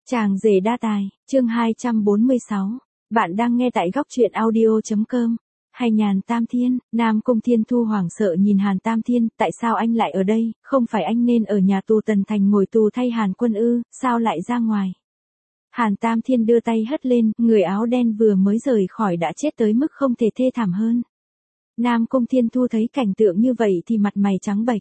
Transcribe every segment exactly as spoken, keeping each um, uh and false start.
Chàng rể đa tài, chương hai trăm bốn mươi sáu. Bạn đang nghe tại góc truyện audio chấm com. Hay Hàn Tam Thiên, Nam Cung Thiên Thu hoảng sợ nhìn Hàn Tam Thiên, tại sao anh lại ở đây, không phải anh nên ở nhà tù Tần Thành ngồi tù thay Hàn Quân ư, sao lại ra ngoài? Hàn Tam Thiên đưa tay hất lên, người áo đen vừa mới rời khỏi đã chết tới mức không thể thê thảm hơn. Nam Cung Thiên Thu thấy cảnh tượng như vậy thì mặt mày trắng bệch.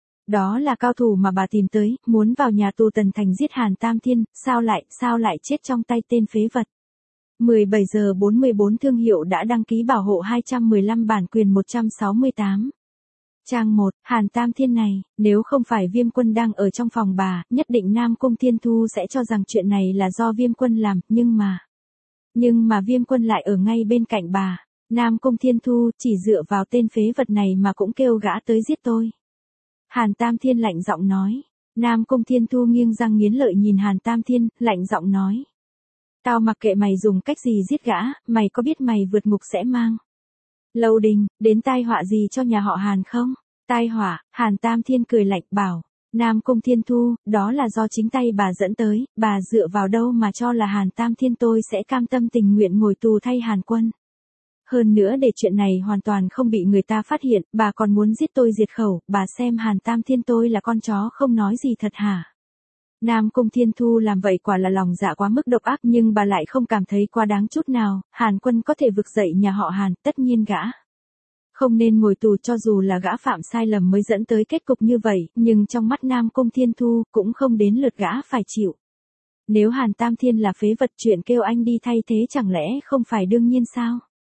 Đó là cao thủ mà bà tìm tới, muốn vào nhà tù Tần Thành giết Hàn Tam Thiên, sao lại, sao lại chết trong tay tên phế vật. mười bảy giờ bốn mươi bốn thương hiệu đã đăng ký bảo hộ hai trăm mười lăm bản quyền một trăm sáu mươi tám. Trang một, Hàn Tam Thiên này, nếu không phải Viêm Quân đang ở trong phòng bà, nhất định Nam Cung Thiên Thu sẽ cho rằng chuyện này là do Viêm Quân làm, nhưng mà... Nhưng mà Viêm Quân lại ở ngay bên cạnh bà. Nam Cung Thiên Thu chỉ dựa vào tên phế vật này mà cũng kêu gã tới giết tôi. Hàn Tam Thiên lạnh giọng nói. Nam Cung Thiên Thu nghiêng răng nghiến lợi nhìn Hàn Tam Thiên, lạnh giọng nói. Tao mặc kệ mày dùng cách gì giết gã, mày có biết mày vượt ngục sẽ mang Lâu Đình, đến tai họa gì cho nhà họ Hàn không? Tai họa, Hàn Tam Thiên cười lạnh bảo. Nam Cung Thiên Thu, đó là do chính tay bà dẫn tới, bà dựa vào đâu mà cho là Hàn Tam Thiên tôi sẽ cam tâm tình nguyện ngồi tù thay Hàn Quân. Hơn nữa để chuyện này hoàn toàn không bị người ta phát hiện, bà còn muốn giết tôi diệt khẩu, bà xem Hàn Tam Thiên tôi là con chó không nói gì thật hả? Nam Cung Thiên Thu làm vậy quả là lòng dạ quá mức độc ác, nhưng bà lại không cảm thấy quá đáng chút nào. Hàn Quân có thể vực dậy nhà họ Hàn, tất nhiên gã không nên ngồi tù, cho dù là gã phạm sai lầm mới dẫn tới kết cục như vậy, nhưng trong mắt Nam Cung Thiên Thu cũng không đến lượt gã phải chịu. Nếu Hàn Tam Thiên là phế vật, chuyện kêu anh đi thay thế chẳng lẽ không phải đương nhiên sao?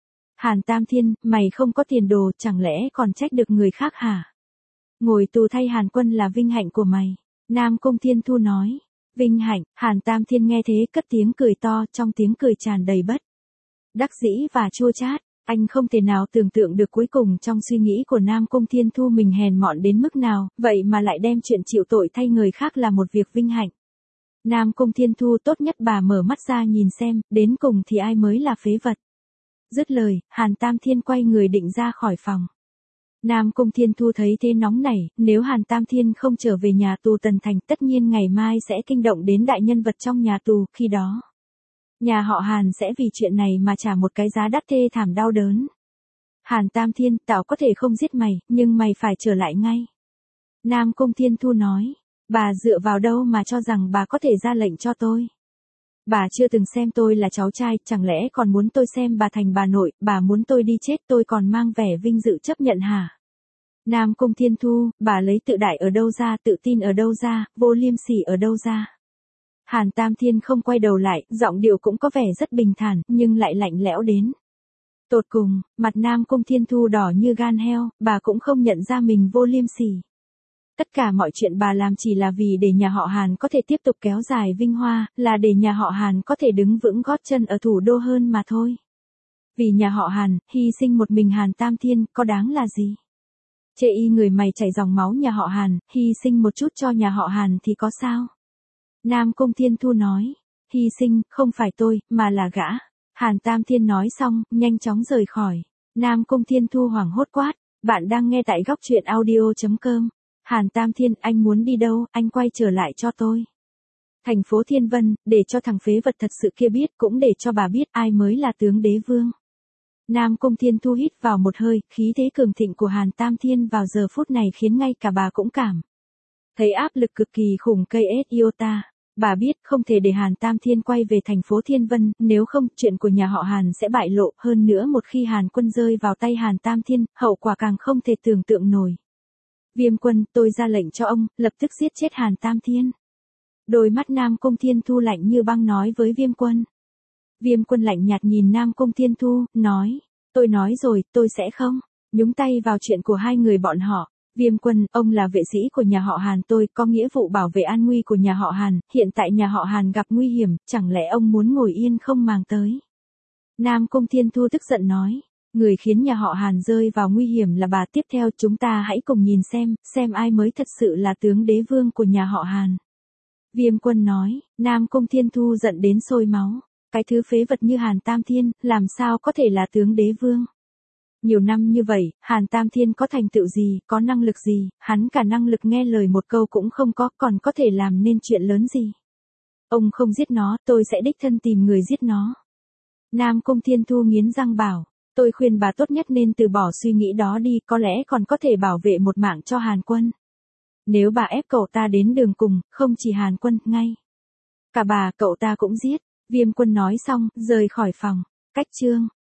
Hàn Tam Thiên, mày không có tiền đồ, chẳng lẽ còn trách được người khác hả? Ngồi tù thay Hàn Quân là vinh hạnh của mày. Nam Cung Thiên Thu nói. Vinh hạnh, Hàn Tam Thiên nghe thế cất tiếng cười to, trong tiếng cười tràn đầy bất đắc dĩ và chua chát. Anh không thể nào tưởng tượng được cuối cùng trong suy nghĩ của Nam Cung Thiên Thu mình hèn mọn đến mức nào, vậy mà lại đem chuyện chịu tội thay người khác là một việc vinh hạnh. Nam Cung Thiên Thu, tốt nhất bà mở mắt ra nhìn xem, đến cùng thì ai mới là phế vật. Dứt lời, Hàn Tam Thiên quay người định ra khỏi phòng. Nam Cung Thiên Thu thấy thế nóng nảy, nếu Hàn Tam Thiên không trở về nhà tù Tần Thành tất nhiên ngày mai sẽ kinh động đến đại nhân vật trong nhà tù, khi đó nhà họ Hàn sẽ vì chuyện này mà trả một cái giá đắt thê thảm đau đớn. Hàn Tam Thiên, tao có thể không giết mày, nhưng mày phải trở lại ngay. Nam Cung Thiên Thu nói, bà dựa vào đâu mà cho rằng bà có thể ra lệnh cho tôi? Bà chưa từng xem tôi là cháu trai, chẳng lẽ còn muốn tôi xem bà thành bà nội, bà muốn tôi đi chết tôi còn mang vẻ vinh dự chấp nhận hả? Nam Cung Thiên Thu, bà lấy tự đại ở đâu ra, tự tin ở đâu ra, vô liêm sỉ ở đâu ra? Hàn Tam Thiên không quay đầu lại, giọng điệu cũng có vẻ rất bình thản, nhưng lại lạnh lẽo đến tột cùng. Mặt Nam Cung Thiên Thu đỏ như gan heo, bà cũng không nhận ra mình vô liêm sỉ. Tất cả mọi chuyện bà làm chỉ là vì để nhà họ Hàn có thể tiếp tục kéo dài vinh hoa, là để nhà họ Hàn có thể đứng vững gót chân ở thủ đô hơn mà thôi. Vì nhà họ Hàn, hy sinh một mình Hàn Tam Thiên, có đáng là gì? Chê y người mày chảy dòng máu nhà họ Hàn, hy sinh một chút cho nhà họ Hàn thì có sao? Nam Cung Thiên Thu nói, hy sinh, không phải tôi, mà là gã. Hàn Tam Thiên nói xong, nhanh chóng rời khỏi. Nam Cung Thiên Thu hoảng hốt quát, bạn đang nghe tại góc truyện audio chấm com. Hàn Tam Thiên, anh muốn đi đâu, anh quay trở lại cho tôi. Thành phố Thiên Vân, để cho thằng phế vật thật sự kia biết, cũng để cho bà biết ai mới là tướng đế vương. Nam Cung Thiên Thu hít vào một hơi, khí thế cường thịnh của Hàn Tam Thiên vào giờ phút này khiến ngay cả bà cũng cảm thấy áp lực cực kỳ khủng cây ét iota. Bà biết không thể để Hàn Tam Thiên quay về thành phố Thiên Vân, nếu không chuyện của nhà họ Hàn sẽ bại lộ, hơn nữa một khi Hàn Quân rơi vào tay Hàn Tam Thiên, hậu quả càng không thể tưởng tượng nổi. Viêm Quân, tôi ra lệnh cho ông, lập tức giết chết Hàn Tam Thiên. Đôi mắt Nam Cung Thiên Thu lạnh như băng nói với Viêm Quân. Viêm Quân lạnh nhạt nhìn Nam Cung Thiên Thu, nói, tôi nói rồi, tôi sẽ không nhúng tay vào chuyện của hai người bọn họ. Viêm Quân, ông là vệ sĩ của nhà họ Hàn, tôi có nghĩa vụ bảo vệ an nguy của nhà họ Hàn, hiện tại nhà họ Hàn gặp nguy hiểm, chẳng lẽ ông muốn ngồi yên không màng tới? Nam Cung Thiên Thu tức giận nói, người khiến nhà họ Hàn rơi vào nguy hiểm là bà, tiếp theo chúng ta hãy cùng nhìn xem, xem ai mới thật sự là tướng đế vương của nhà họ Hàn. Viêm Quân nói, Nam Cung Thiên Thu giận đến sôi máu, cái thứ phế vật như Hàn Tam Thiên, làm sao có thể là tướng đế vương? Nhiều năm như vậy, Hàn Tam Thiên có thành tựu gì, có năng lực gì, hắn cả năng lực nghe lời một câu cũng không có, còn có thể làm nên chuyện lớn gì? Ông không giết nó, tôi sẽ đích thân tìm người giết nó. Nam Cung Thiên Thu nghiến răng bảo, tôi khuyên bà tốt nhất nên từ bỏ suy nghĩ đó đi, có lẽ còn có thể bảo vệ một mạng cho Hàn Quân. Nếu bà ép cậu ta đến đường cùng, không chỉ Hàn Quân, ngay cả bà, cậu ta cũng giết. Viêm Quân nói xong, rời khỏi phòng. Cách chương